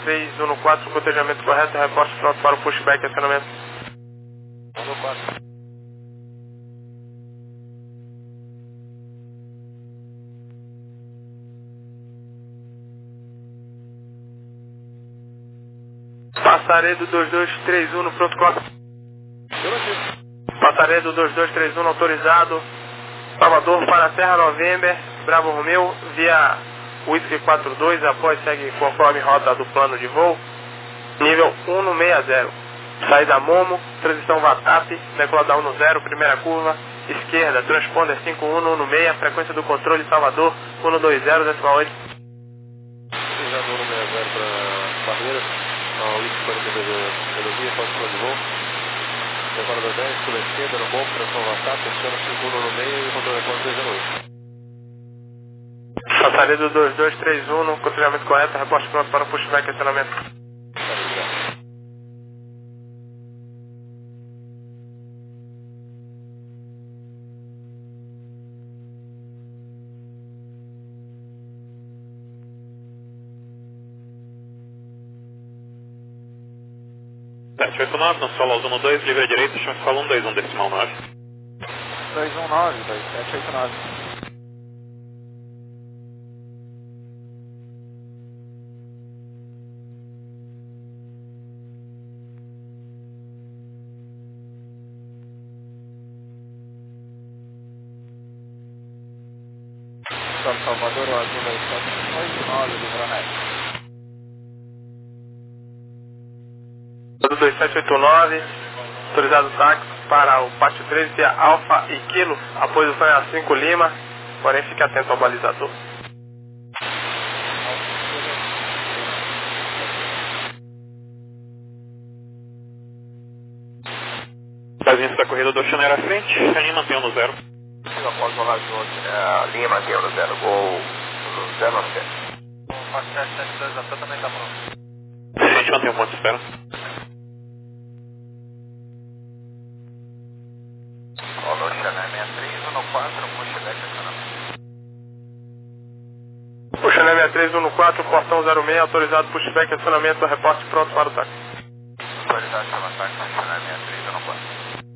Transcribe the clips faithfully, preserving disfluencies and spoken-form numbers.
três um quatro, cotejamento correto, reporte pronto para o pushback, acionamento. um quatro. Passaredo dois dois três um no pronto corte. Passaredo dois dois três um autorizado. Salvador para Serra November, Bravo Romeu, via Whisky quatro dois, após segue conforme rota do plano de voo. Nível um no seis zero. Saída Momo, transição Vatap, decolada um no zero, primeira curva, esquerda, transponder cinco um no seis, frequência do controle Salvador um no dois zero, decimal oito. Autorizado um no seis zero para Barreiras, Whisky quarenta e dois, rodovia, após plano de voo. Decolada dez, pela esquerda, no bom, transição Vatap, aciona cinco um no seis e controle quatro dois zero oito. Passaredo dois dois três um, no controlamento correto, reporte pronto para o pushback, acionamento. sete oito nove, no solo um dois, livre à direita, chama escola um dois um, decimal nove. dois um nove, dois sete oito nove. Salvador, o azul dois sete oito nove, Livramento. dois sete oito nove, autorizado táxi para o pátio treze, via Alfa e Kilo, a posição é a cinco Lima, porém fique atento ao balizador. Casinha da corrida do Oceaneiro à frente, a linha mantém no zero. Após o rádio, a linha mantém no zero, gol zero nove sete. O quatro sete sete dois, a também está pronto. A gente mantém o ponto de espera. Oceaneiro sessenta e três um quatro, portão zero seis, autorizado pushback, acionamento, reporte pronto para o táxi. Autorizado para o táxi, Oceaneiro sessenta e três um quatro.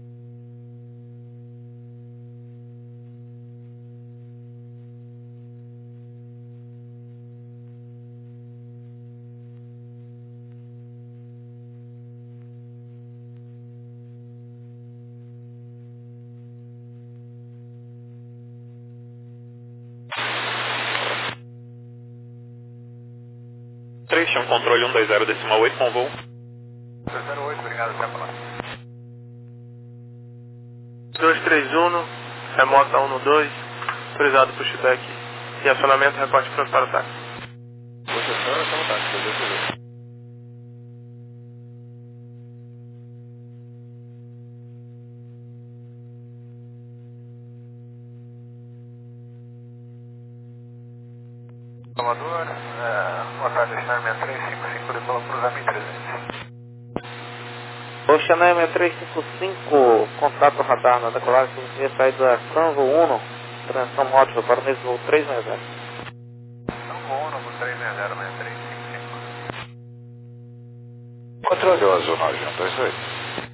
três, chama controle um dois zero, decimal oito, com voo. dois zero oito, obrigado, até lá. dois três um, remota um dois, autorizado pushback e acionamento, reporte pronto para o táxi. Você senhora, está no táxi, dois dois dois. Salvador, é, boa tarde, Oceaneiro sessenta e três cinco cinco, de Paulo cruzamento trezentos. Oceaneiro sessenta e três cinco cinco, contato radar na decolagem via saída Sanvo um, transição móvel para o mesmo voo três seis zero. Sanvo um, três seis zero, sessenta e três cinco cinco. Controle azul nove um dois oito.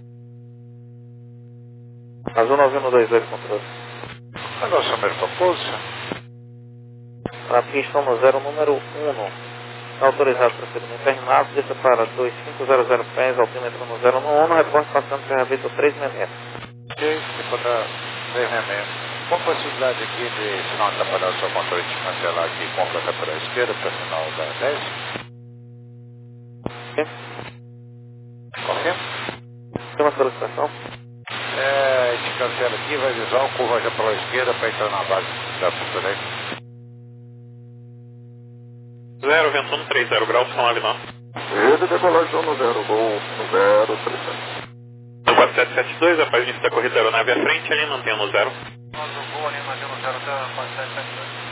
Azul nove um dois oito, controle. Negócio número propulso. Para a pista no zero, número um. Autorizado procedimento terminado, desça para dois cinco zero zero pés, altímetro no zero um, reporte passando ferramenta três seis zero. Ok, depois da três seis zero. Com possibilidade aqui de, se não atrapalhar o seu controle, de cancelar aqui com a para a esquerda para o final da dez. Ok? Ok? Tem uma solicitação? É, a gente cancela aqui, vai visar o curva já pela esquerda para entrar na base da pista dele. zero, vento um, três zero graus, com nove nove. Ele decolagem no zero, gol zero três sete. No quatro sete sete dois, após início da corrida da aeronave à frente, a linha mantém no zero. Nós o gol, a linha mantém no zero até quatro sete sete dois.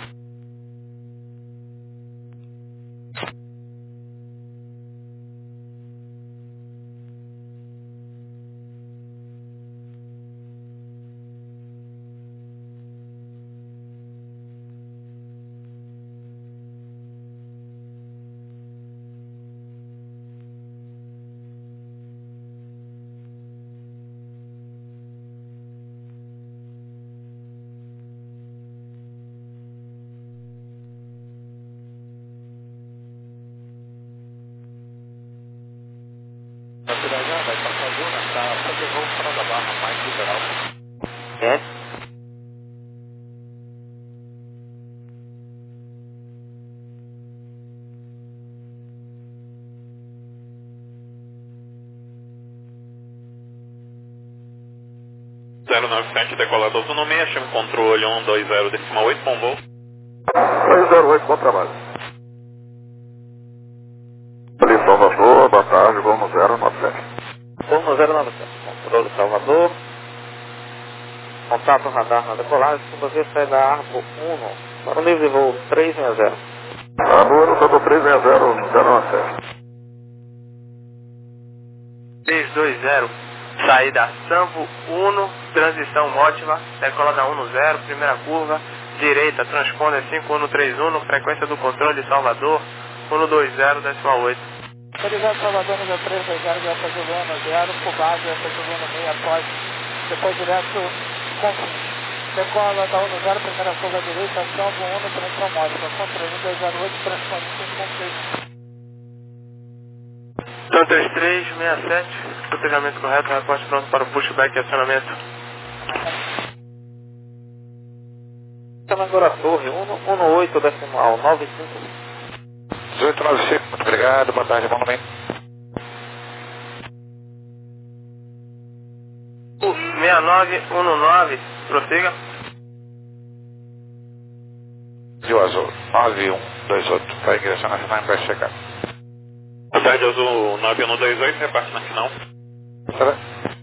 zero nove sete, decolado Ozono seis, chama controle um dois zero, decimal oito, bom voo. dois zero oito, bom trabalho. Ali Salvador, boa tarde, voo no zero nove sete. Voo no zero nove sete, controle Salvador. Contato radar na decolagem, segunda vez sai da Arbo um, para o nível de voo três seis zero. Arbo um, Salvador três seis zero, zero nove sete. três dois zero, saída Sambo um, transição Mótiva, decolada um zero, primeira curva, direita, transponder cinco um três um, frequência do controle Salvador, um dois zero, decimal oito. Autorizado Salvador, nível três dois zero, Delta Juliano, zero, por base, Delta Juliano meio após, depois direto, confins. Decola da um zero, primeira curva direita, Sambo um, transição Mótiva, controle um dois zero oito, transponder cinco um três um. Então três três seis sete, protegimento correto, reporte pronto para o pushback e acionamento. Chama agora a torre, um oito decimal nove cinco. dezoito nove cinco, muito obrigado, boa tarde, bom momento. seis nove um nove, prossiga. Rio Azul, nove um dois oito, para a direção nacional vai chegar. Boa tarde, Azul nove um dois oito, reparte na final. Tá bem?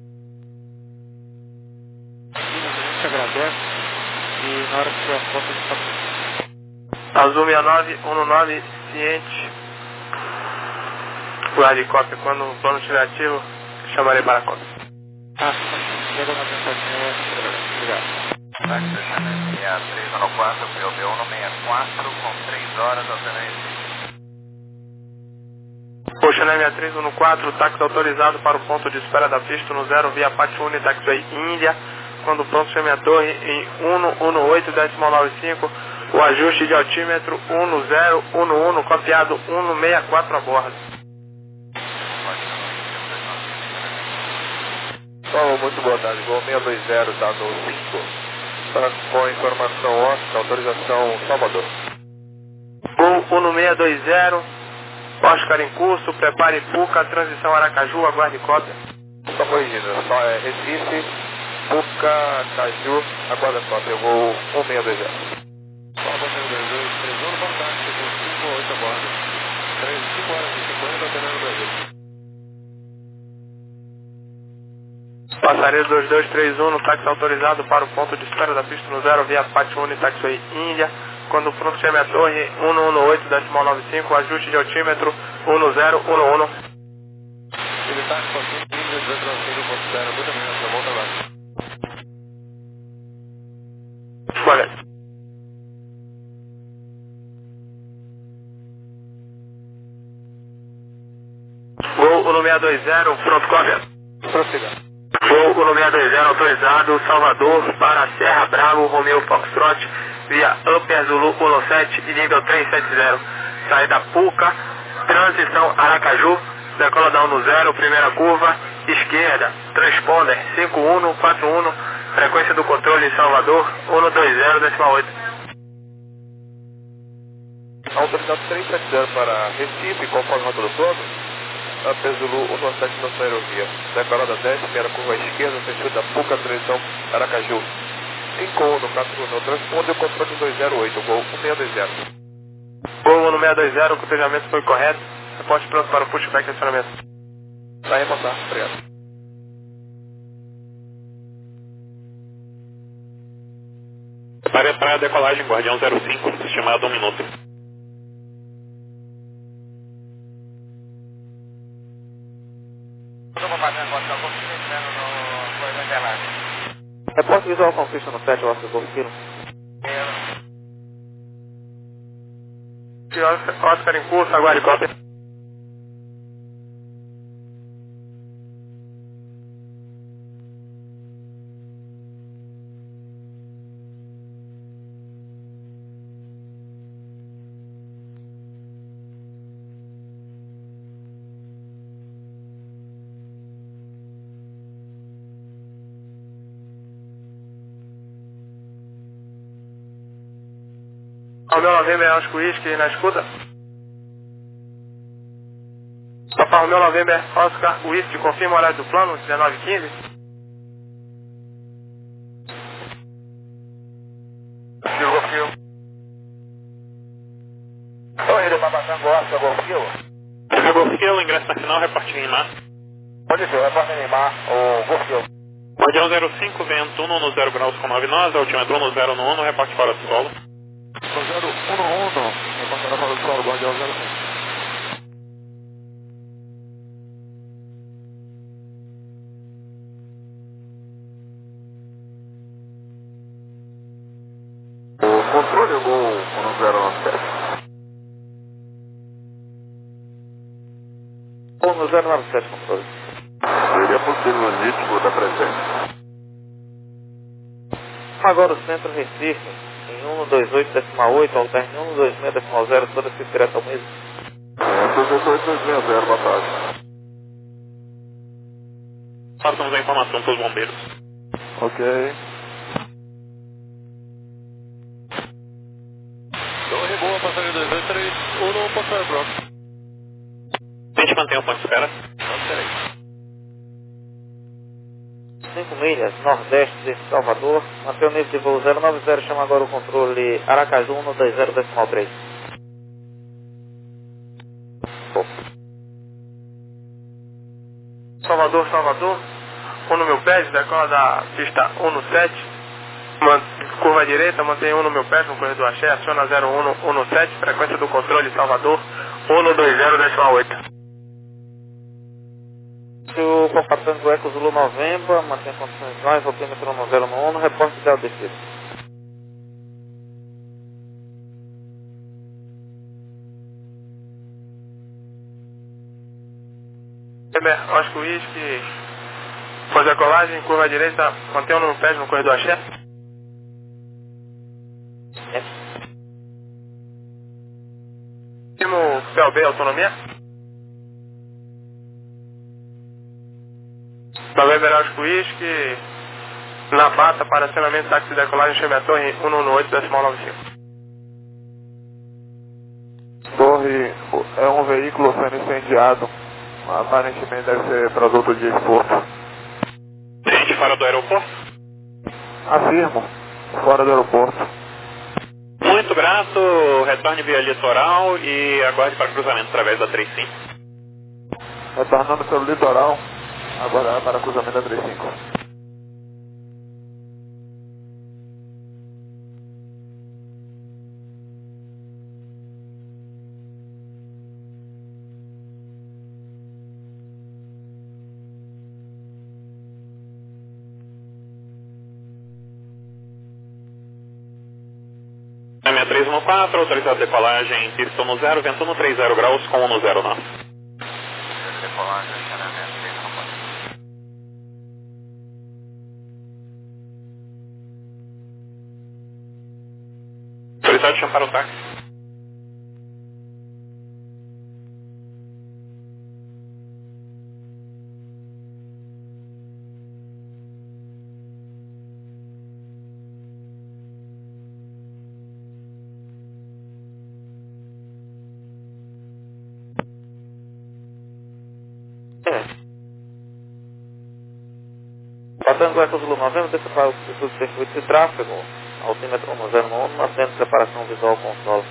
A gente agradece e na hora que tiver a foto a gente está... Azul seis nove um nove, ciente. Guarde cópia, quando o plano estiver ativo, chamarei para a cópia. Ah, chega na mensagem, obrigado. Táxi seis três um quatro, P O B um seis quatro, com três horas, alternância. Poxa, na seis três um quatro, táxi autorizado para o ponto de espera da pista no zero via Patiuni, Taxiway Índia. Quando pronto, chame a torre em um um oito, decimal nove cinco. O ajuste de altímetro um zero um um, copiado um seis quatro a bordo. Oh, muito boa tarde, voo seis dois zero, dado cinco. Tá com informação Oscar, autorização Salvador. Voo um seis dois zero, Oscar em curso, prepare Puca, transição Aracaju, aguarde cópia. Só corrigindo, só é Recife, Puca, Caju, aguarda cópia, eu vou um seis dois zero. Salvador seis dois dois, três um, boa tarde, chegou cinco oito a bordo. cinco horas e cinquenta, alternando Brasil. Passareiro dois dois três um, no táxi autorizado para o ponto de espera da pista no zero via Patiuni, Taxiway Índia. Quando pronto, chame a torre um um oito, decimal nove cinco, ajuste de altímetro um zero um um. Ele está com quinze, dezoito nove cinco, ponto zero, muito bem, bom trabalho. Olha. Voo um seis dois zero, pronto, cópia. Prossiga. Voo um seis dois zero autorizado, Salvador para Serra Bravo, Romeo Foxtrot, via Upper Zulu um sete e nível três sete zero. Saída Puca, transição Aracaju, decola da um zero, primeira curva, esquerda, transponder cinco um quatro um, frequência do controle Salvador um dois zero, decimal oito. Autorizado três sete zero para Recife, conforme rota do plano. Upper Zulu um sete na sua aerovia. Decolada dez, primeira curva à esquerda, sentido da Puca, transição Aracaju. cinco um no quatro um, transponder o controle dois zero oito, gol um seis dois zero. Gol um seis dois zero, o cotejamento foi correto. Reporte pronto para o pushback e acionamento. Vai reportar, obrigado. Prepare para a decolagem, Guardião zero cinco, estimado um minuto. Reporte visual com pista no sete, Oscar Golf Kilo. Oscar em curso, aguarde cópia. Romeo November Oscar Whisky na escuta. Papa Romeo November Oscar Whisky, confirma o horário do plano, dezenove e quinze. Gil. Oi, do Babatango, Oscar, Golfio. Golfio, ingresso na final, reporte em Lima. Pode ser, reporte em Lima, o Golfio. Guardião zero cinco, vento um no zero graus com nove nós, altímetro um no zero no um, reporte fora do solo. zero um no um, reporte fora do solo, Guardião zero cinco. O controle Gol um zero nove sete. um zero nove sete, controle. Seria possível o nítido da presença. Agora o centro Recife, em cento e vinte e oito decimal oito, alterno em cento e vinte e seis decimal zero, toda essa direto ao mesmo. É, cento e vinte e oito decimal zero, boa tarde. Passamos a informação para os bombeiros. Ok. Torre boa, passageiro dois dois três um no Porto Bronx. A gente mantém o ponto de espera. cinco milhas, nordeste de Salvador, mantém o nível de voo zero nove zero, chama agora o controle Aracaju cento e vinte decimal três. Salvador, Salvador. um no meu pé, decola da pista um no sete. Man, curva direita, mantém um no meu pé no corredor Axé, aciona zero um no um no sete, frequência do controle Salvador, um no vinte decimal oito. Se o Copatango Eco Zulu November, mantém condições visuais, altímetro no zero no um, reporte de descido. Weber, Oscar Whisky, fazer a colagem, curva direita, mantém um no pé no corredor Axé. É. Último P L B, autonomia. Da Weber, Oscar Whisky, na bata para acionamento táxi de decolagem, chame a torre cento e oito decimal noventa e cinco. Torre é um veículo sendo incendiado. Aparentemente deve ser produto de esforço. Gente fora do aeroporto. Afirmo, fora do aeroporto. Muito grato, retorne via litoral e aguarde para cruzamento através da trinta e cinco. Retornando pelo litoral, aguardar para cruzamento da trinta e cinco. sessenta e três no quatro, autorizado decolagem, pista no zero, vento no trinta graus com um no zero nove. Decolagem, acionamento três no quatro. Autorizado chamar o táxi. Copatango Eco Zulu November, desça para o Instituto de Circuito de Tráfego, altímetro no zero no um, mantendo separação visual com o solo.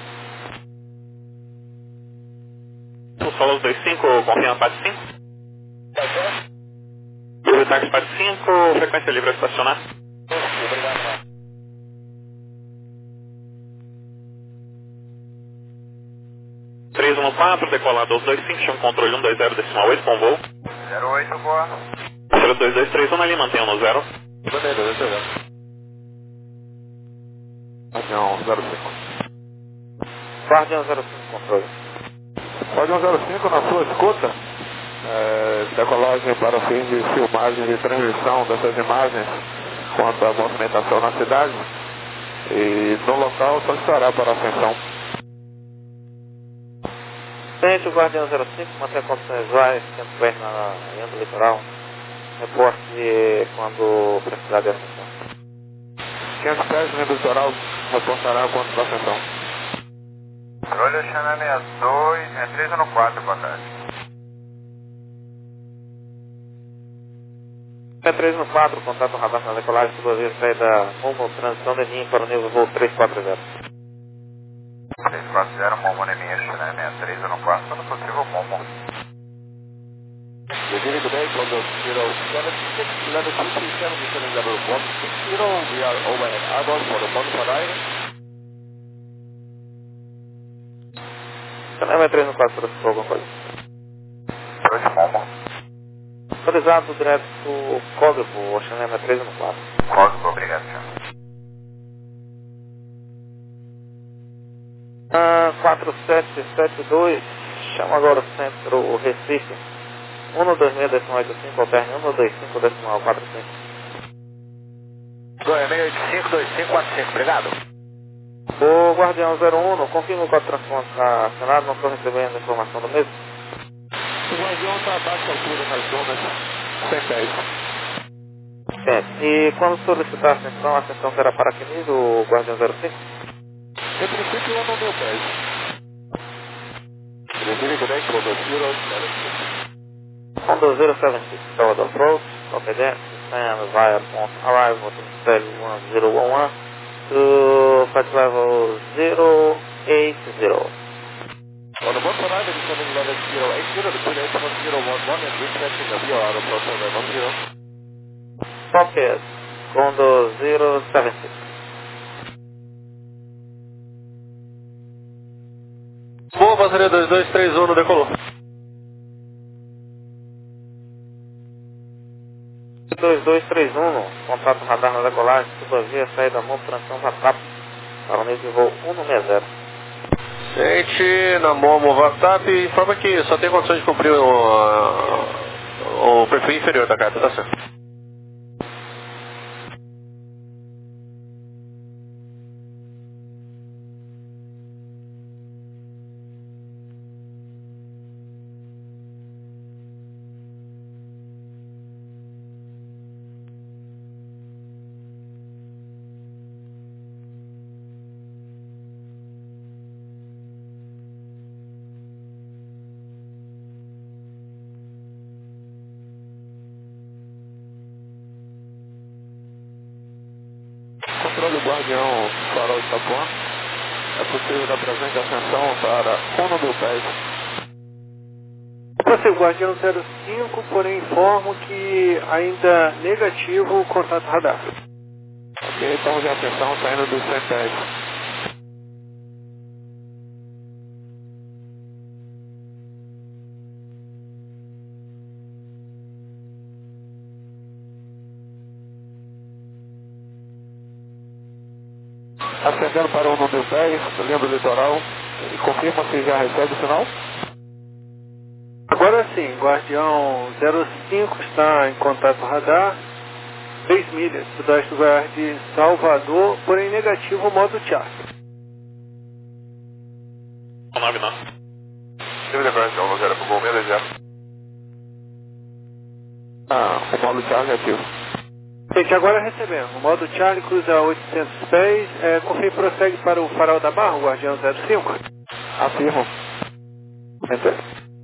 O solo dois cinco, confirma parte cinco. O táxi parte cinco, frequência livre a estacionar. três um quatro, decolado dois cinco, chama controle cento e vinte decimal oito com voo. zero oito, boa. zero dois dois três um ali, mantenha no zero. Bandeira, zero zero. Guardião zero cinco. Guardião zero cinco, controle. Guardião zero cinco na sua escuta. É, decolagem para fins de filmagem e transmissão dessas imagens quanto à movimentação na cidade. E no local só estará para ascensão. Tente o Guardião zero cinco, mantém condições visuais, tempo perto na linha do litoral. Reporte quando precisar de ascensão. quinhentos pés no litoral reportará quanto da ascensão. Controle Xana sessenta e dois, sessenta e três no quatro, boa tarde. sessenta e três no quatro, contato radar na decolagem, duas vezes saída rumo, transição de linha para o nível voo trezentos e quarenta. seis quatro zero, Momo N M S, né? sessenta e três zero quatro, quando possível, Momo. Virginia, good day, Congo zero seven six, level two three seven, descending level one six zero, we are over at Arbor for the Bonfire. Cinema três no quatro, por alguma coisa. dois, Momo. Autorizado direto do código, Cinema três no quatro. Código, obrigado, senhor. Ah, quatro sete sete dois, chama agora o centro Recife. um dois seis decimal oito cinco, alterne um dois cinco decimal quatro cinco. Goiânia seis oito cinco, dois cinco quatro cinco, obrigado. O Guardião zero um, confirma o código de transporte está assinado, não estou recebendo informação do mesmo. O Guardião está abaixo da altura nas zonas cento e dez. Certo. E quando solicitar a ascensão, a ascensão será para que nível, o Guardião zero cinco? Em princípio, eu não meu pés. Virginia, good day, Congo zero seven six. Congo zero seven six, Salvador Approach, copy that, descend via point arrival to Cell one zero one one to flight level zero eight zero. On the one arrival, descending level zero eight zero, the two eight one zero one one and reaching the V O R approach on level zero. Copy it, Congo zero seven six. Boa, passageiro dois dois três um, decolou. dois dois três um, contrato radar na decolagem, suba via saída mão, transição VATAP, para o nível de voo um seis zero. Gente, na Momo VATAP, informa que só tem condições de cumprir o, o perfil inferior da carta, tá certo? Controle do Guardião Farol de Itapuã. É possível dar presente ascensão para um mil pés. Você, Guardião zero cinco, porém informo que ainda negativo o contato radar. Ok, estamos em ascensão saindo dos cento e dez. Ascendendo para um mil pés, linha do litoral, e confirma se já recebe o sinal. Agora sim, Guardião zero cinco está em contato radar, três milhas, sudeste do Goiás de Salvador, porém negativo o modo chart. nove não. Nível de Guardião, não zero, Gol seis zero. Ah, o modo chart é ativo. Gente, agora recebemos. O modo Charlie cruza oitocentos pés. É, confirme e prossegue para o farol da Barra, o Guardião zero cinco. Afirmo. Enter.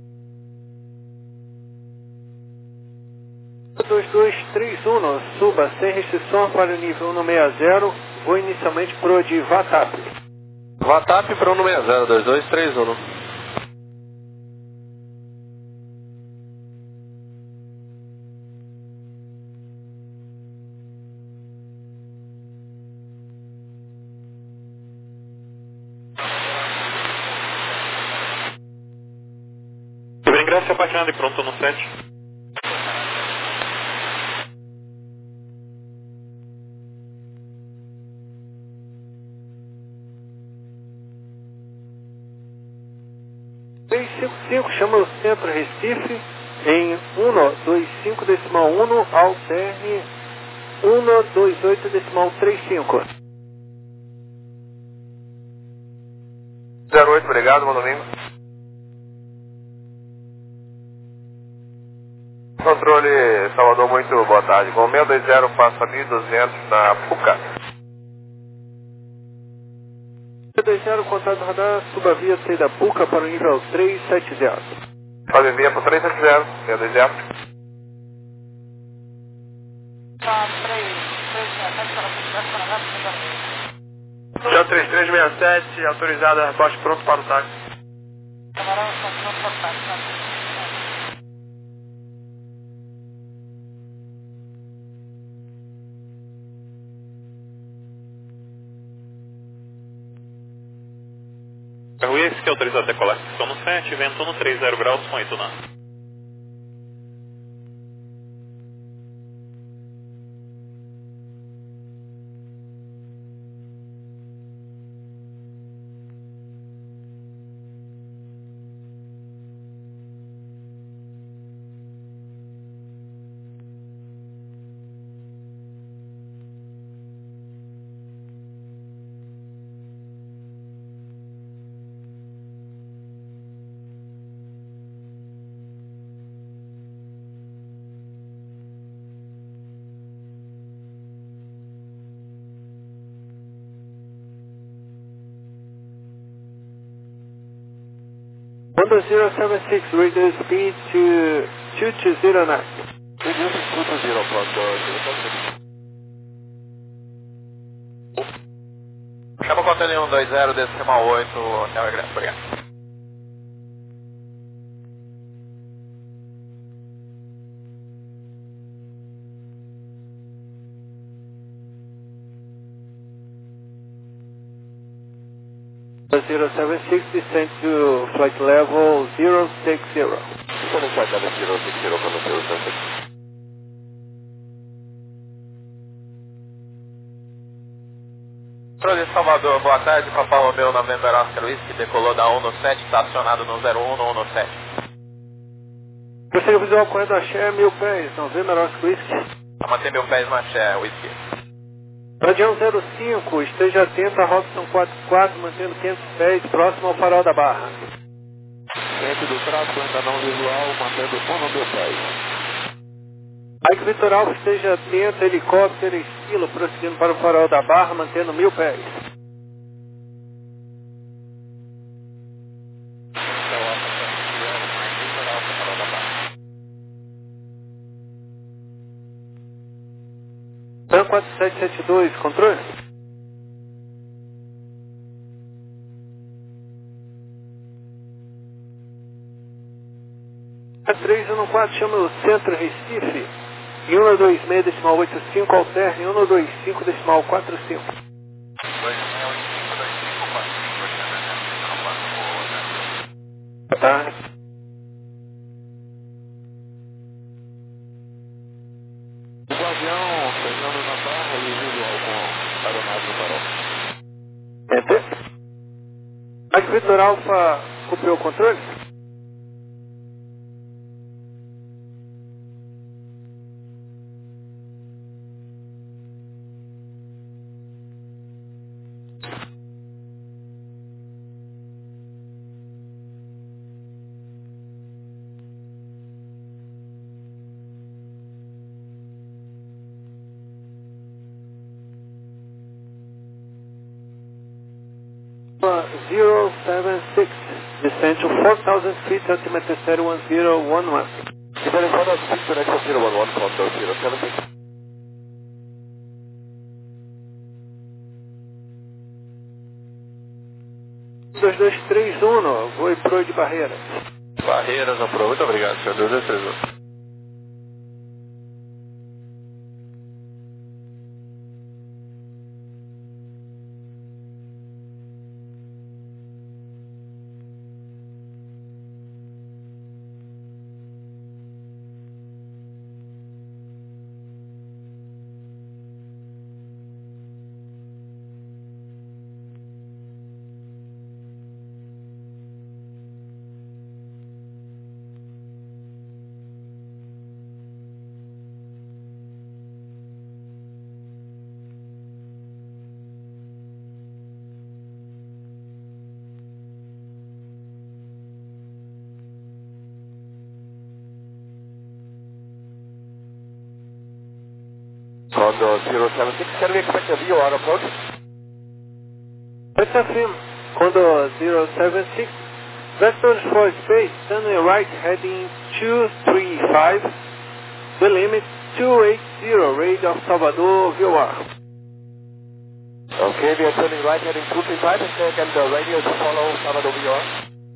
dois dois três um, suba sem restrição para o nível um seis zero. Vou inicialmente para o de VATAP. VATAP para um seis zero, dois dois três um. Ingresso apaixonado e pronto no sete. três cinco cinco, chama o centro Recife em um dois cinco decimal um, alterne um dois oito decimal trinta e cinco. zero oito, obrigado, bom domingo. Controle Salvador, muito boa tarde. Com seis dois zero, passa mil e duzentos na Puca. seis dois zero, contato radar, suba via saída Puca para o nível três sete zero. Sobe via para três sete zero, seis dois zero. J três três seis sete, autorizado, reporte pronto para o táxi. Camarão, estação para o táxi. Carro esse que é autorizado a decolar, estação no sete, vento no trinta graus com oito nós. Honda zero seven six, radio speed to two two zero nine. Reduce two two zero from the zero seven six. Chama o container um dois zero, decimal oito, Neo Egresso, obrigado. zero seven six, descend to flight level zero six zero. Descending flight level zero six zero from the zero seven six. Controle de Salvador, boa tarde, Papa Romeo November Oscar Whisky, decolou da um no sete, estacionado no zero um no um no sete. Prosseguir visual correndo a Share, mil pés, November Oscar Whisky. A manter mil pés na Share, Whisky. Radião zero cinco, esteja atento a Robson quatro quatro, mantendo quinhentos pés, próximo ao farol da Barra. Centro do tráfego, ainda não visual, mantendo um no mil pés. Mike Vitor Alfa, esteja atento, helicóptero estilo, prosseguindo para o farol da Barra, mantendo mil pés. Tan quatro sete sete dois, controle? três um quatro, chama o Centro Recife. E um dois seis decimal oito cinco, alterne um dois cinco decimal quatro cinco. Tá. O avião chegando na barra e visual com a aeronave no farol. Enter. Mike Vitor Alfa, cumpriu o controle? zero seven six, descend to four thousand feet, altimeter zero one zero one one. Descending four thousand feet, direction zero one one from the zero seven six. dois dois três um, voo e proa de Barreiras. Barreiras, aprovou. Muito obrigado, senhor. dois dois três um. Condo zero seven six, can we expect a V O R approach? Let's affirm. Condo zero seven six, vectors for space, turning right heading two three five, the limit two eight zero, range of Salvador, V O R. Okay, we are turning right heading two three five and say again the radio to follow Salvador V O R.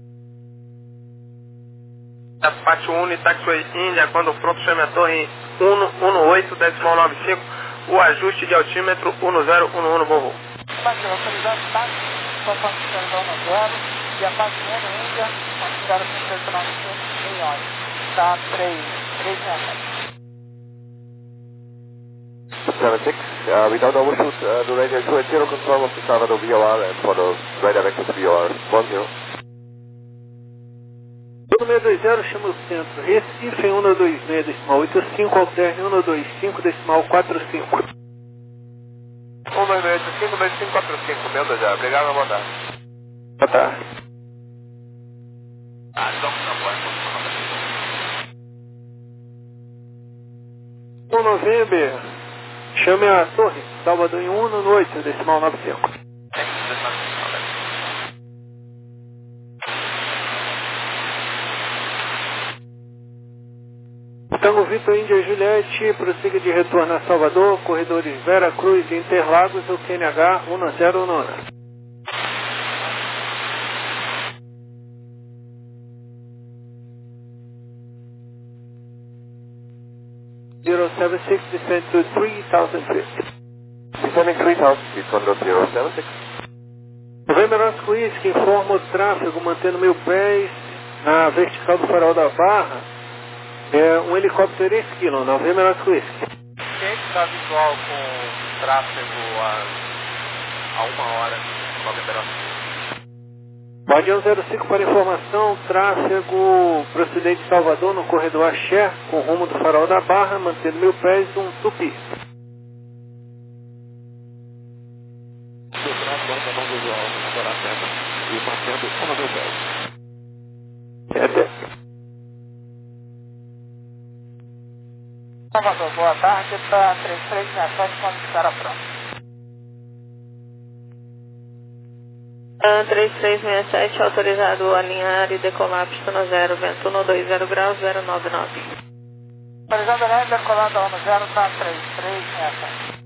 Parte um, Taxiway India, quando pronto chame a torre um um oito, decimal nove cinco, o ajuste de altímetro um zero um um, Volvo. Mas autorizado táxi, conforme perdão no zero, e a parte um Índia, considera com personal em hora. Está três três seven six, uh, we don't overshoot uh, the radio two eight zero, confirm of the Salvador V O R and for the radar vectors V O R one zero. seis dois zero, chama o centro. Recife em um dois seis, decimal oito cinco, alterne um dois cinco, decimal quatro cinco. um dois seis, cinco dois cinco quatro cinco, meu Deus, já. Obrigado, boa tarde. Boa tarde. um November, chame a torre, Salvador em um oito, decimal nove cinco. Tango Vitor Índia Juliette, prossiga de retorno a Salvador, corredores Vera Cruz e Interlagos, o Q N H um zero um. zero seven six, descend to three thousand feet. Descending three thousand feet, Condor zero seven six. November Oscar Whisky informa o tráfego mantendo mil pés na vertical do farol da Barra. É um helicóptero Esquilo, November Oscar Whisky. Quem está visual com tráfego a, a uma hora, November Oscar Whisky? Guardião zero cinco para informação, tráfego procedente de Salvador no corredor Axé, com rumo do farol da Barra, mantendo mil pés, um tupi. Salvador, boa tarde, para três três seis sete, quando estará pronto. três três seis sete, autorizado a alinhar e decolar pista zero, vento um dois zero graus, zero nove nove. Autorizado a alinhar e decolar da um zero para três três seis sete.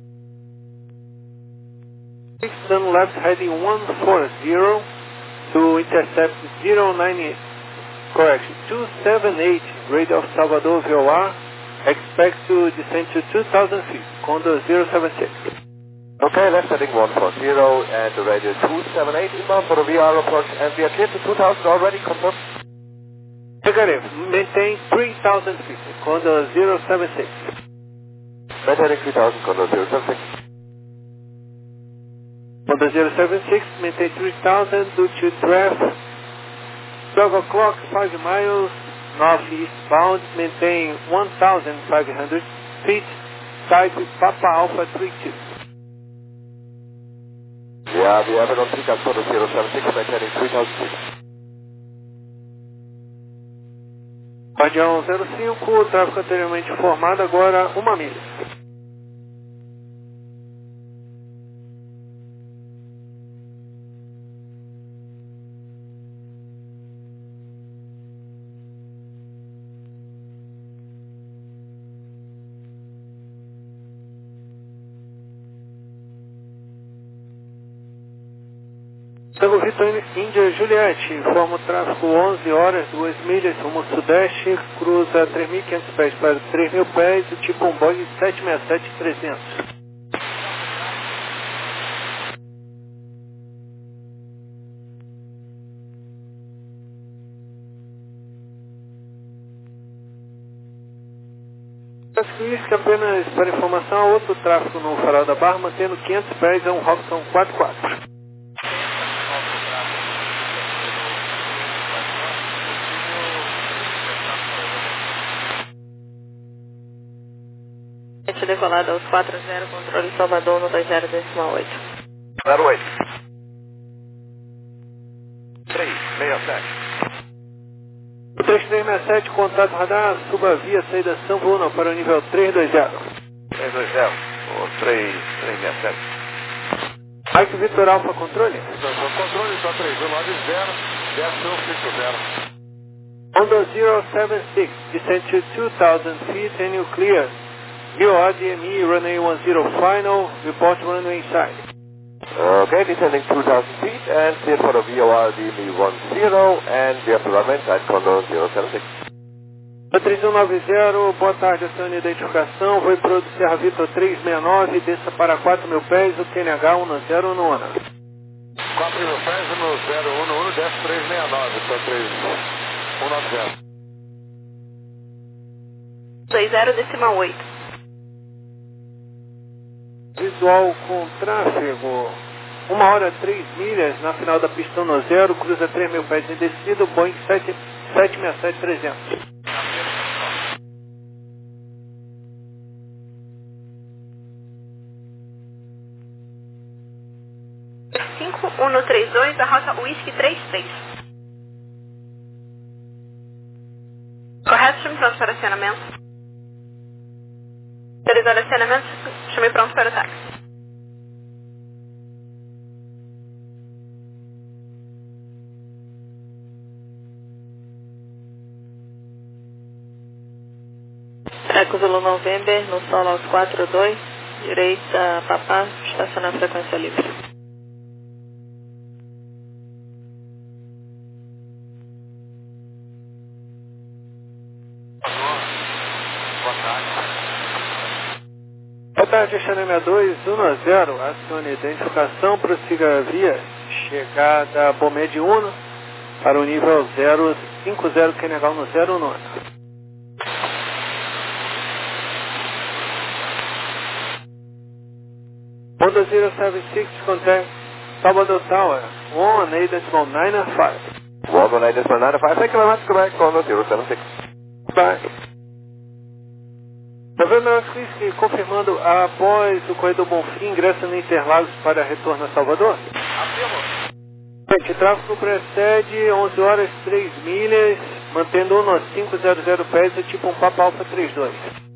six turn left heading one four zero to intercept zero nine eight, correct, two seven eight, radar of Salvador V O R, expect to descend to two thousand feet, Condor zero seven six. Okay, left heading one four zero and the radio two seven eight, inbound for the V R approach, and we are clear to two thousand already, confirm. Negative, maintain three thousand feet, Condor zero seven six. Left heading three thousand, Condor zero seven six. Condor zero seven six, maintain three thousand due to traffic. twelve o'clock, five miles, northeastbound, maintain one thousand five hundred feet, type Papa Alpha three two. Yeah, we have it on three thousand, Condor zero seven six, maintaining three thousand feet. Guardião zero cinco, tráfego anteriormente informado, agora uma milha. Tango Vitor Índia Juliette, informa o tráfego onze horas, duas milhas, rumo sudeste, cruza três mil e quinhentos pés para três mil pés, o tipo um Boeing sete seis sete trezentos. Isso apenas para informação, outro tráfego no farol da Barra, mantendo quinhentos pés, é um Robson quatro quatro. Decolado aos quatro zero, controle Salvador no dois zero decimal oito. zero oito. três seis sete. O três três seis sete, contato radar, suba via saída São Bruno para o nível três dois zero. três dois zero, o três três seis sete. Mike Vitor Alfa, controle? Controle está três um nove zero, desce cinco zero. Condor zero seven six, descend to two thousand feet and you clear. V O R D M E, runway one zero final, report runway inside. Okay, descending two thousand feet and clear for a V O R D M E one zero and we have to run inside Condor zero seven six. três um nove zero, boa tarde, acione a identificação, voo pro do Serra Vitor trezentos e sessenta e nove, desça para quatro mil pés, o Q N H um zero no ano. quatro mil pés no zero um no um, desce trezentos e sessenta e nove, para três um nove zero. dois zero decimal oito. Visual com tráfego, uma hora três milhas, na final da pista um zero, cruza três mil pés em descida, Boeing sete seis sete trezentos. cinco um três dois, a rota Whisky trinta e três. Correto, chame pronto para acionamento. Autorizado acionamento, chame pronto para o táxi. Eco Zulu November, no solo aos quatro dois, direita Papá, estacionar frequência livre. Boa tarde, Xaneme dois um zero, acione identificação, prossiga via chegada Bomed Uno para o nível zero cinco zero, Q N H um zero no ano. Honda zero seven six, contact Salvador Tower, one eight decimal nine five. one eight decimal nine five, thank you very much, correct, Condor zero seven six. Bye. Novembro Whisky, confirmando, após o corredor Bonfim, ingressa no Interlagos para retorno a Salvador. Gente, tráfego precede onze horas três milhas, mantendo um cinco zero zero pés, é tipo um Papa Alpha trinta e dois.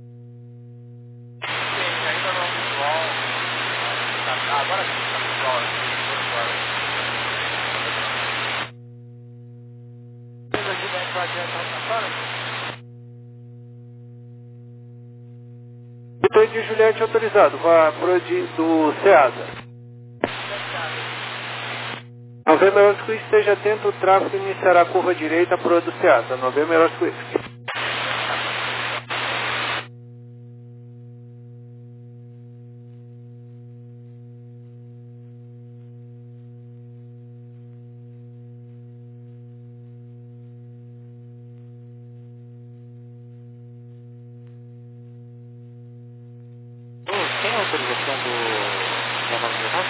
Agora sim, está visual. Vitor de Juliette autorizado, vá pro de, do SEASA. Novembro Whisky, esteja atento, o tráfego iniciará a curva direita para o do SEASA. Novembro Whisky. Tem autorização do Yamaha?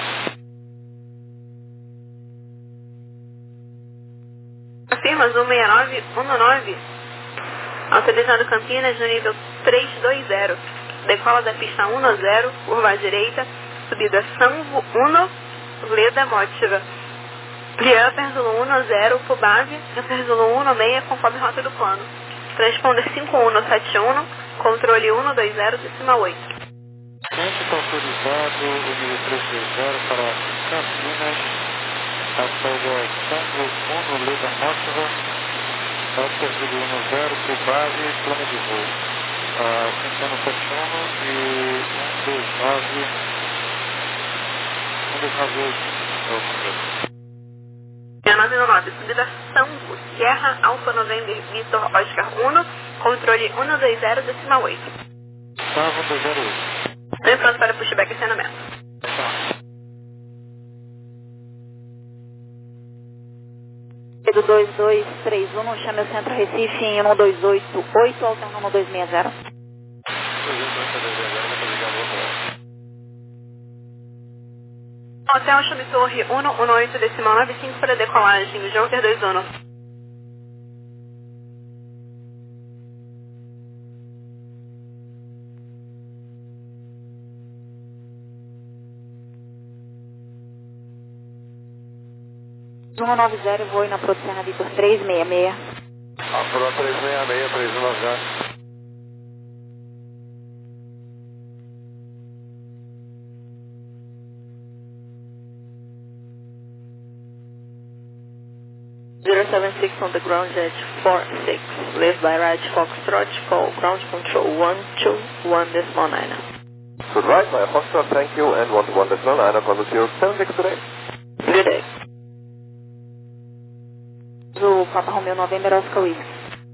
Afirma Zoom seis nove um nove, autorizado Campinas no nível trezentos e vinte, decola da pista um zero, curva à direita, subida Sambo um, Leda Mótiva. Via Upper Zulu um zero, Pubave, Upper Zulu um seis, conforme rota do plano. Transponder cinco um sete um, controle um dois zero decimal oito. Gente, está autorizado o nível trezentos e vinte para Campinas, após Sambo um, Leda Mótiva, Upper Zulu um zero, Pubave, plano de voo. cinco um sete um e um dois nove, um dois nove oito, é o número. seis nove um nove, subida Sambo, Sierra, Alfa November, Vitor, Oscar um, controle um dois zero decimal oito. Salvo um dois zero oito. Estou pronto para pushback e acionamento. Pedro dois dois três um, no Channel Centro Recife em um dois oito oito, alternando um dois seis zero. Hotel Chame Torre um um oito decimal nove cinco para decolagem, Joker dois um. um nove zero, voo na produção na Vitor trezentos e sessenta e seis. Apro trezentos e sessenta e seis, três um nove zero. zero seven six on the ground jet four six, left by right Foxtrot, call ground control one two one decimal nine. Good right, via Foxtrot, thank you, and one to one decimal nine, up on the zero seven six today. Good day. O Papa Romeo November Oscar Whiskey.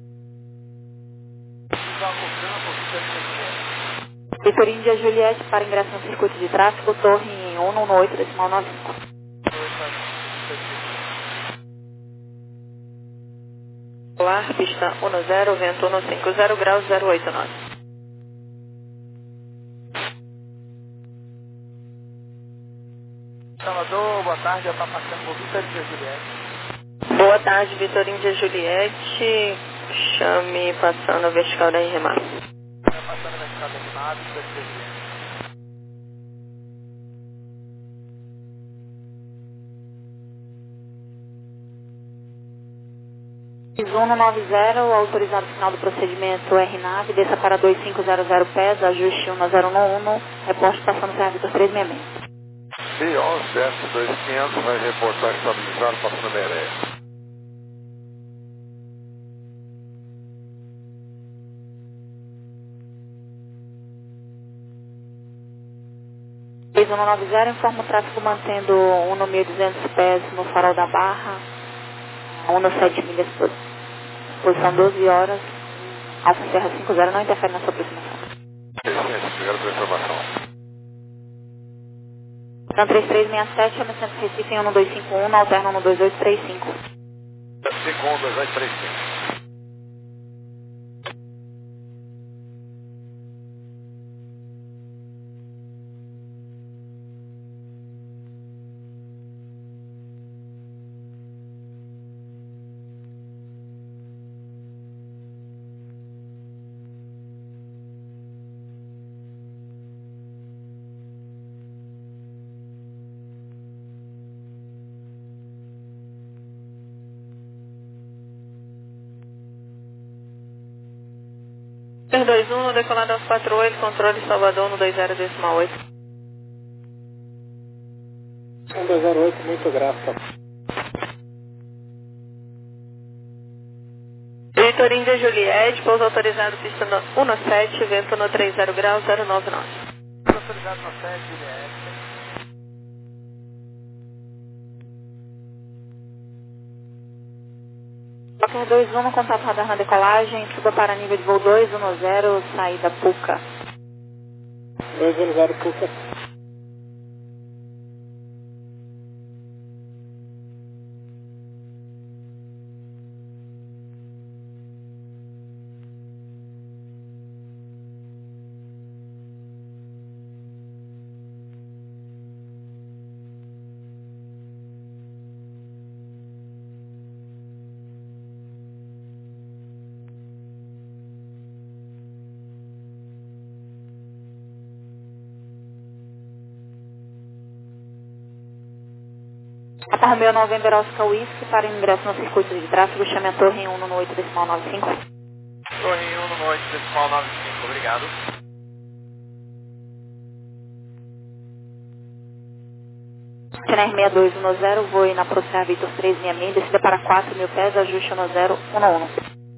Vitor Índia Juliette para ingresso no circuito de tráfego, torre cento e dezoito, decimal noventa e cinco. Polar, pista dez, vento cento e cinquenta graus, zero oito nove. Salvador, boa tarde, está passando o Vitor Índia Juliette. Boa tarde, Vitor Índia Juliette. Chame passando a vertical da R M A. Passando a vertical da R M A, Vitor Índia Juliette. cento e noventa, autorizado o final do procedimento R N A V, desça para dois cinco zero zero pés, ajuste um zero um um, reporte passando para Vitor trezentos e sessenta e seis. B onze S dois mil e quinhentos vai reportar estabilizado passando a Mereia. cento e noventa, informa o tráfego mantendo um mil e duzentos pés no farol da Barra, um sete milhas por posição doze horas, Alfa Serra cinco zero, não interfere na sua aproximação. Excelente, obrigado pela informação. Então três três seis sete, chama Centro Recife em um dois cinco um, alterna um dois oito três cinco. cinco um dois oito três cinco. dois um, decolado aos quatro oito, controle Salvador no dois zero decimal oito. um dois zero oito, muito graça. Vitor Índia Juliette, pouso autorizado, pista no sete, vento no trinta graus, zero nove nove. Autorizado no sete, Juliette. Fokker dois um, contato radar na decolagem, suba para nível de voo dois um zero, saída Puca. dois um zero, Puca. Papa Romeo November Oscar Whiskey para ingresso no circuito de tráfego, chame a torre em um oito decimal nove cinco. Torre em um oito decimal nove cinco, obrigado. Channel seis dois um zero, voe na Proxar Vitor trezentos e sessenta e seis, descida para quatro mil pés, ajuste um zero um um.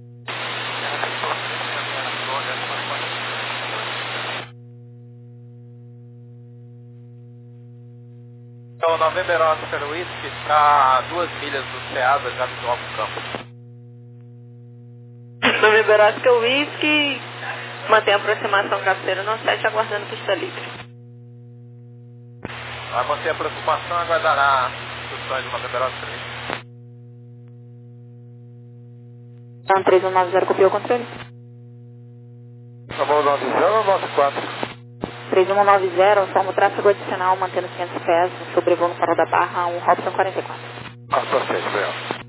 Então, November Oscar Whiskey está a duas milhas do Ceasa, já visual para o campo. November Oscar Whiskey, mantém a aproximação cabeceira no sete, aguardando pista livre. Vai manter a preocupação, aguardará instruções do November Oscar Whiskey. Então três um nove zero, copiou o controle. Tá bom, nove zero ou nove quatro? três um nove zero, informa o tráfego adicional, mantendo quinhentos pés, sobrevoo no farol da Barra, um Robson quarenta e quatro. Ah, tá certo, obrigado.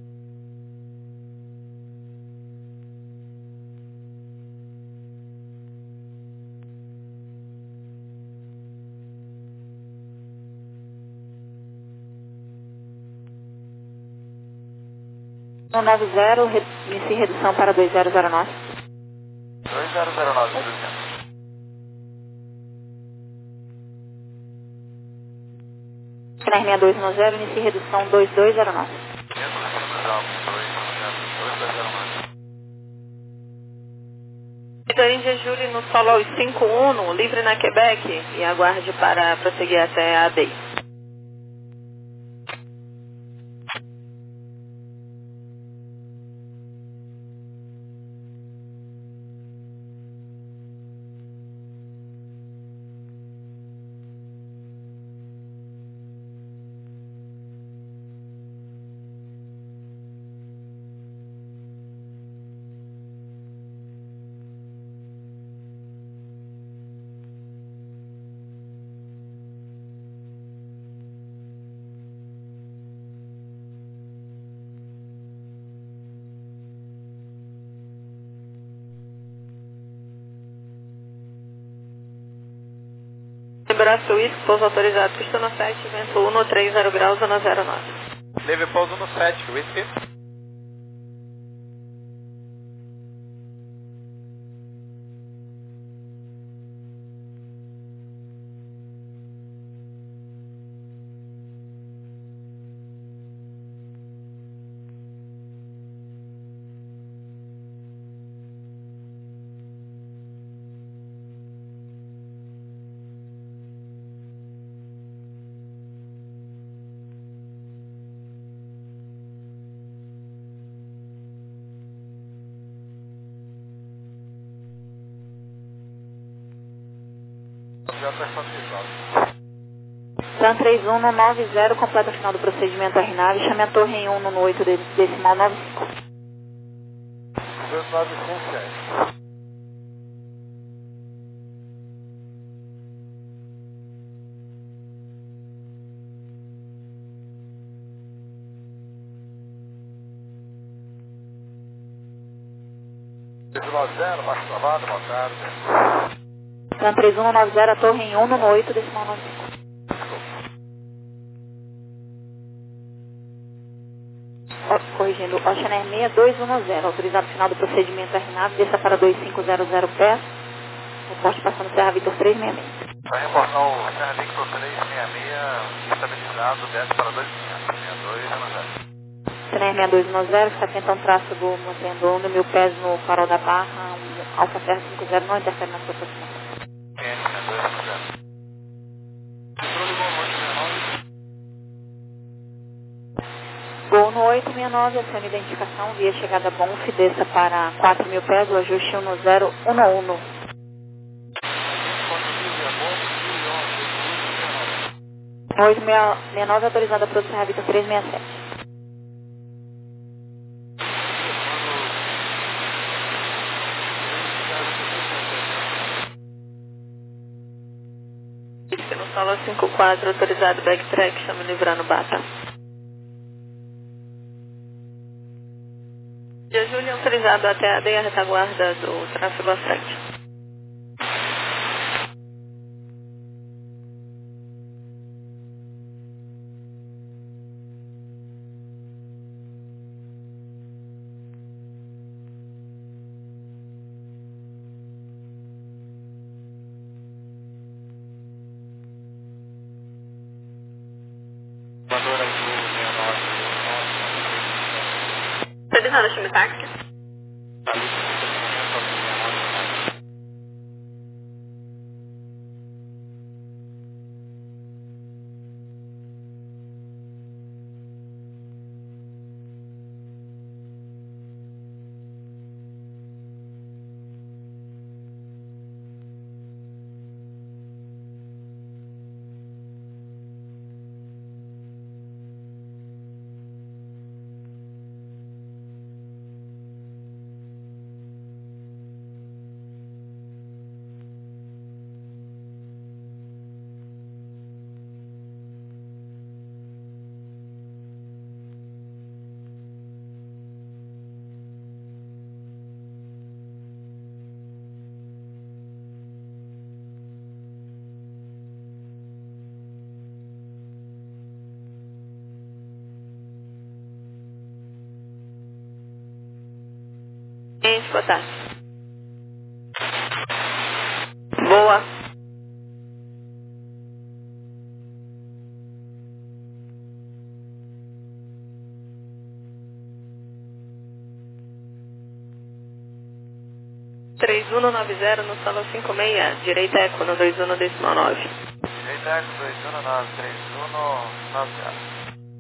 um nove zero, inicie redução para dois zero zero nove. dois zero zero nove, reduzindo. Channel seis dois um zero, inicie redução dois dois zero nove. Vitor Índia Júlio no solo cinco um, livre na Quebec e aguarde para prosseguir até a D. Braço Whisky, pouso autorizado, pista no sete, vento um, três zero graus, zona zero nove. Leve pouso no sete, Whisky. Sun três um no nove zero, completa o final do procedimento R nave, chame a torre em um no oito decimal nove cinco. Decimal zero, baixo travado, boa tarde. Sun três um no nove zero, a torre em um no oito decimal nove cinco. Corrigindo, Ocean Air seis dois um zero, autorizado final do procedimento R nave, desça para dois cinco zero zero pés, reporte passando Serra Victor três seis seis. Vai reportar o Serra Victor três seis seis, estabilizado, desce para dois dois um zero. Serra seis dois um zero, está tentando tráfego, mantendo um mil pés no farol da Barra, um Alfa Serra cinco zero, não interfere na sua aproximação. seis dois um zero. Gol no oito seis nove, acione identificação, via chegada Bonf, desça para quatro mil pés, o ajuste um zero um um. oito seis nove, autorizada para o Serra Victor três seis sete. No solo cinco quatro, autorizado backtrack, chama livrando Bata. Dia Júlio, autorizado até a D, a retaguarda do tráfego à frente. Autorizado, chame táxi. Gente, boa tarde. Boa. três um nove zero no solo cinco seis, direita eco no dois um decimal nove. Direita eco dois um nove três um nove zero.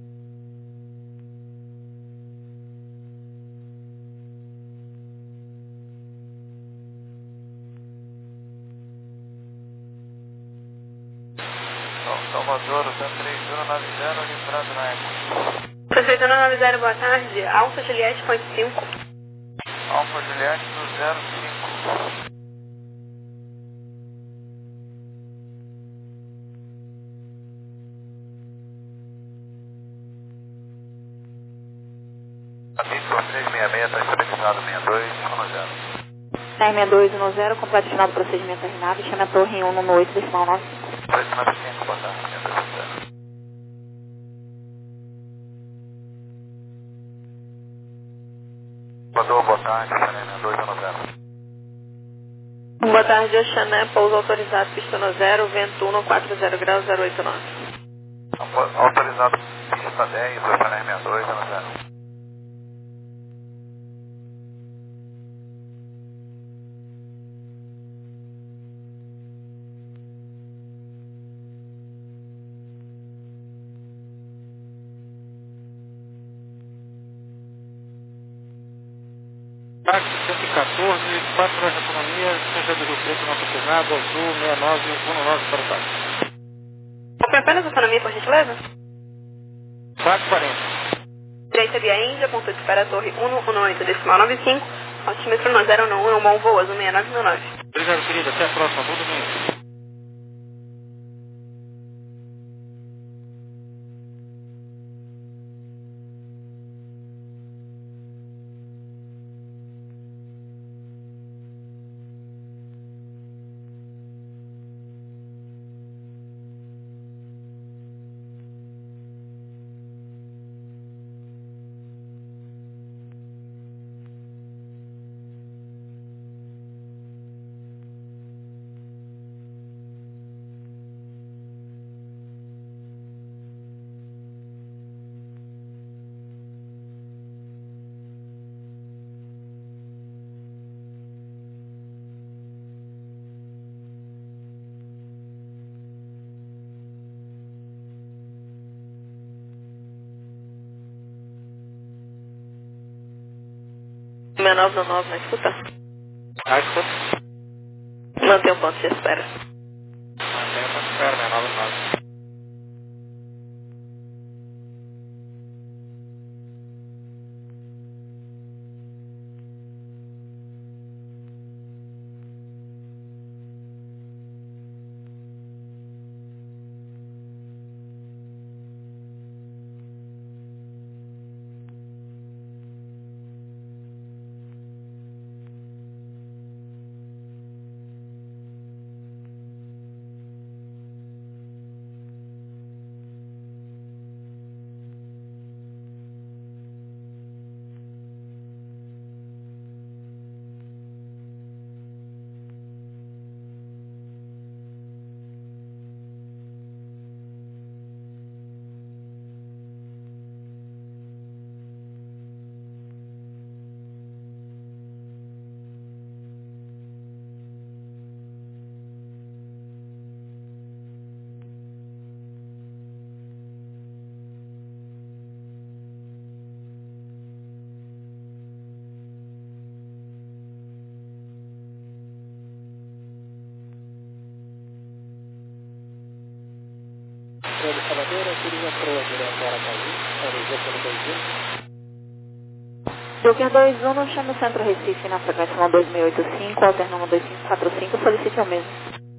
Salvador, três um nove zero, livrando na eco. três um nove zero, boa tarde. Alfa Juliette, ponto cinco. Alfa Juliette do zero cinco. Amigo três seis seis, está estabilizado sessenta e dois, um zero. sessenta e dois, um zero, completo final do procedimento terminado. Chame a torre em um oito decimal nove cinco. oito nove cinco, boa tarde. Salvador, boa tarde, Xané, dois um zero. Boa tarde, Oxané, pouso autorizado, pista no zero, vento um quatro zero graus, zero oito nove. Autorizado, pista dez, Oxané sessenta e dois, um zero. cento e quatorze, quatro horas de autonomia, São José do Rio Preto, nosso Senado, Azul, sessenta e nove, um nove para o táxi. Foi apenas autonomia, por gentileza? quatro quarenta. Direita via Índia, ponto de espera, torre um um oito decimal nove cinco, altímetro no zero um um, bom voo, azul seis nove nove nove. Obrigado, querida. Até a próxima. Bom domingo. seis nove nove, vai escutar. Ah, escuta. Mantém o ponto de espera. Mantém o ponto de espera, seis nove nove. Estrela de Salvador, autoriza proa direto Aracaju, Arujá pelo dois um. Joker dois um, chama o Centro Recife na frequência um dois seis oito cinco, alternando dois cinco quatro cinco, solicite ao mesmo.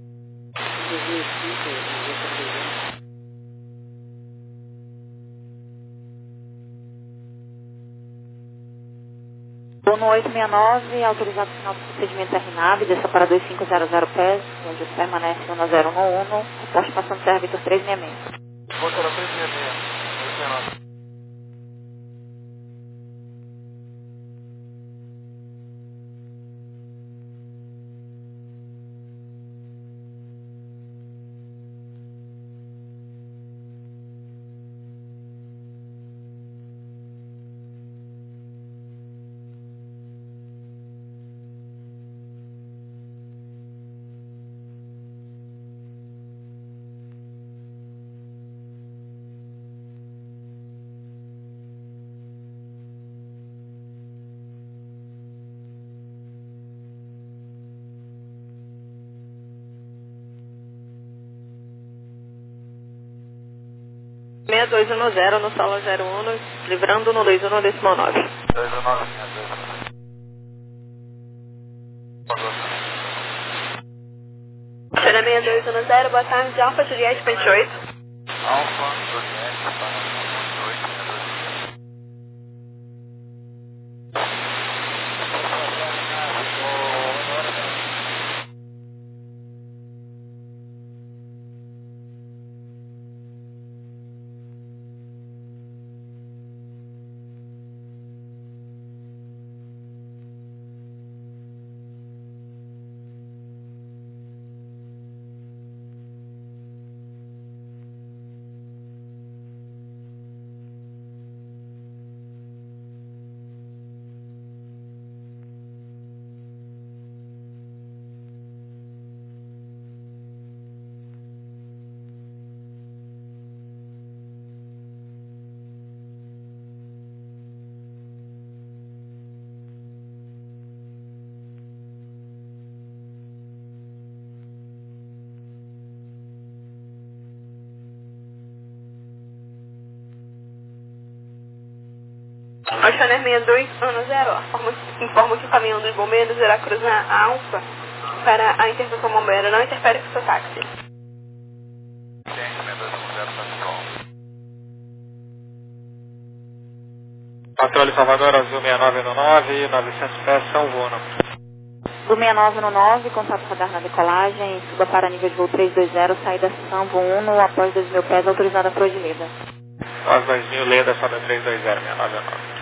um oito seis nove, autorizado o final do procedimento R nave, desça para dois cinco zero zero pés, onde permanece um zero um um, reposte passando Serra Vitor três seis seis. Motor três seis seis. seis dois um zero no solo zero um, livrando no dois um decimal nove. dois um nove, Será seis dois um zero, boa tarde, Alfa Juliette vinte e oito. Alfa Juliette, vinte e oito. Oceaner seis dois um zero, informo que o caminhão dos bombeiros irá cruzar a Alfa para a intervenção bombeira, não interfere com o seu táxi. Patrulha Salvador, Azul seis nove um nove, novecentos pés, São Vuno. Do seis nove um nove, contato radar na decolagem, suba para nível de voo trezentos e vinte, saída São Vuno, após dois mil pés, autorizada para hoje Leda. Após dois mil, Leda, sobe trezentos e vinte, seis nove um nove.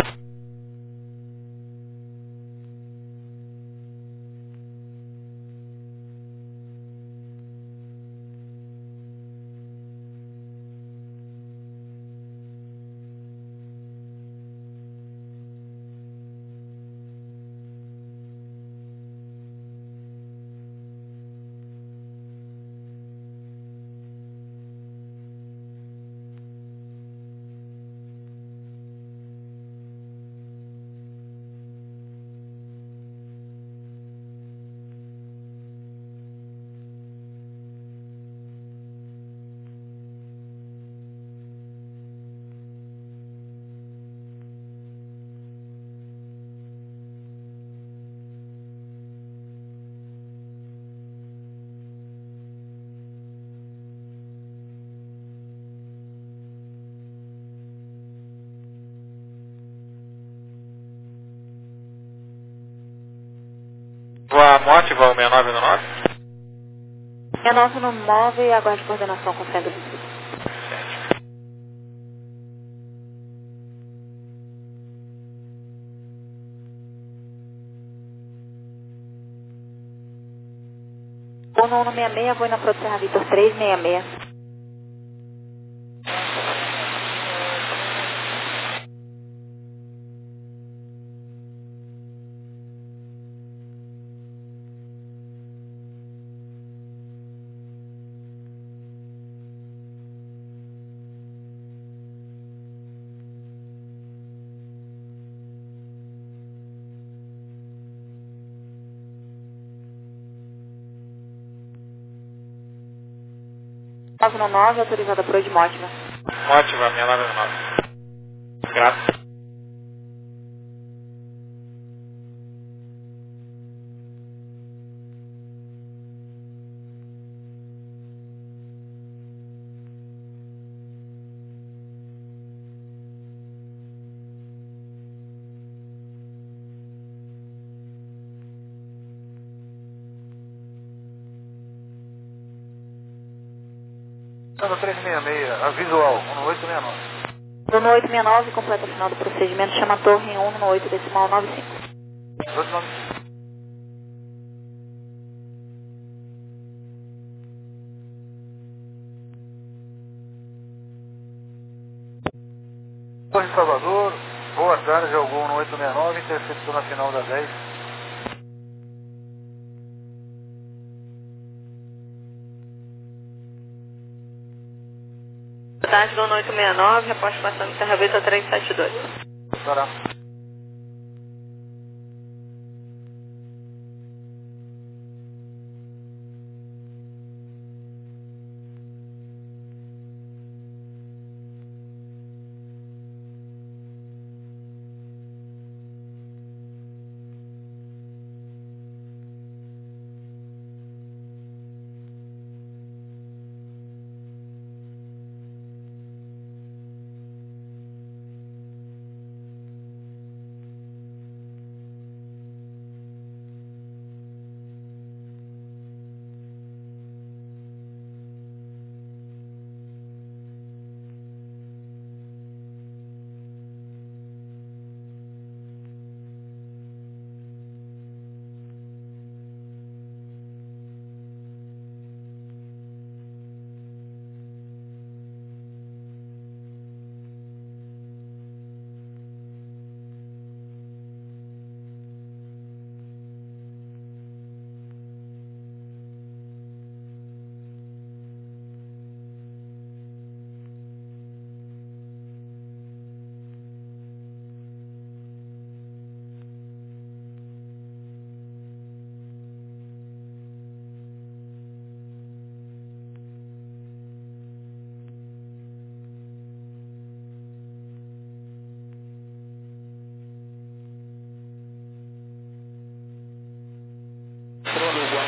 Voa Mote, voo seis nove um nove. seis nove um nove, aguarde coordenação com Centro do Sul. O no um seis seis, vou na Proto Serra Vitor trezentos e sessenta e seis. nove um nove, autorizada por hoje, Mótima. Mótima, seis nove um nove. Graças. trezentos e sessenta e seis, a visual, um no oito seis nove. um no oito seis nove, completa o final do procedimento, chama a torre em um no oito decimal nove cinco. dois nove cinco. Torre Salvador, boa tarde, Algol no oito seis nove, interceptou na final da dez. Boa tarde, Dona oito seis nove, após passando Serra Vista trezentos e setenta e dois. Pará.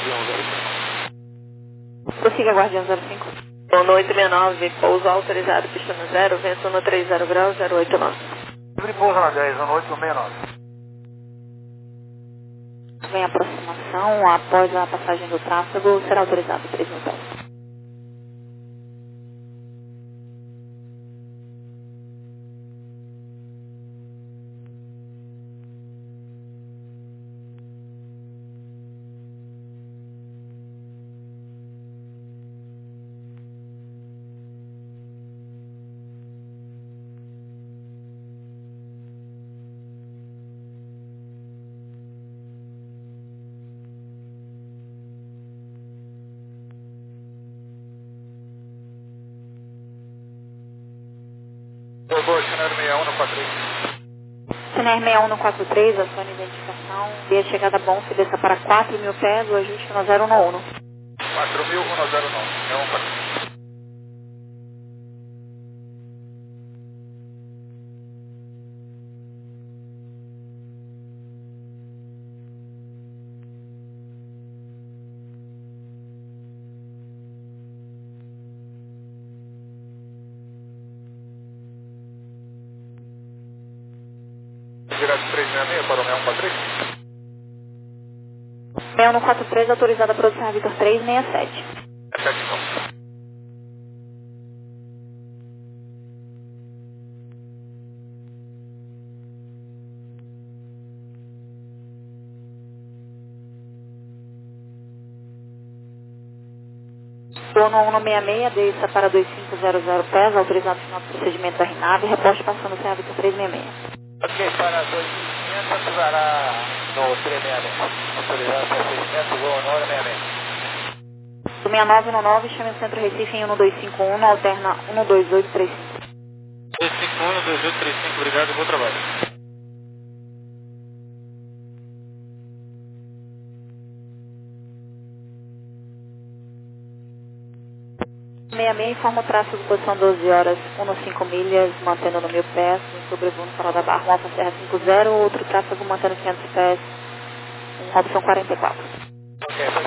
Guardião zero cinco. Prossiga, Guardião zero cinco. Ono oito seis nove, pouso autorizado, pista no zero, vento no trinta graus, zero oito nove. Livre pouso na dez, Ono oito seis nove. Vem aproximação, após a passagem do tráfego, será autorizado três mil pés. Boa, cenário seis um no quatro três. Cenário seis um no quatro três, a sua identificação, dê a chegada bom, se desça para quatro mil pés, o ajuste no zero um um. quatro mil, um zero nove, seis um quatro três. Virado três seis seis para o seis um quatro três. seis um no quatro três, autorizada para o Serra Vitor três seis sete. sete então. Ono um seis seis, desça para dois cinco zero zero pés, autorizado final do procedimento da RINAV, reposte passando o Serra Vitor três seis seis. Ok, para dois mil e quinhentos, ativará no três seis seis. Autorizado procedimento, voo no seis seis seis. Do seis nove um nove, chame o Centro Recife em um dois cinco um, alterna um dois oito três cinco. dois cinco um, dois oito três cinco, obrigado, bom trabalho. seis seis, informa o tráfego, posição doze horas, um cinco milhas, mantendo no mil pés, um sobrevoo no Farol da Barra, um Alfa Serra cinco zero, outro tráfego mantendo quinhentos pés, uma opção quarenta e quatro. Ok,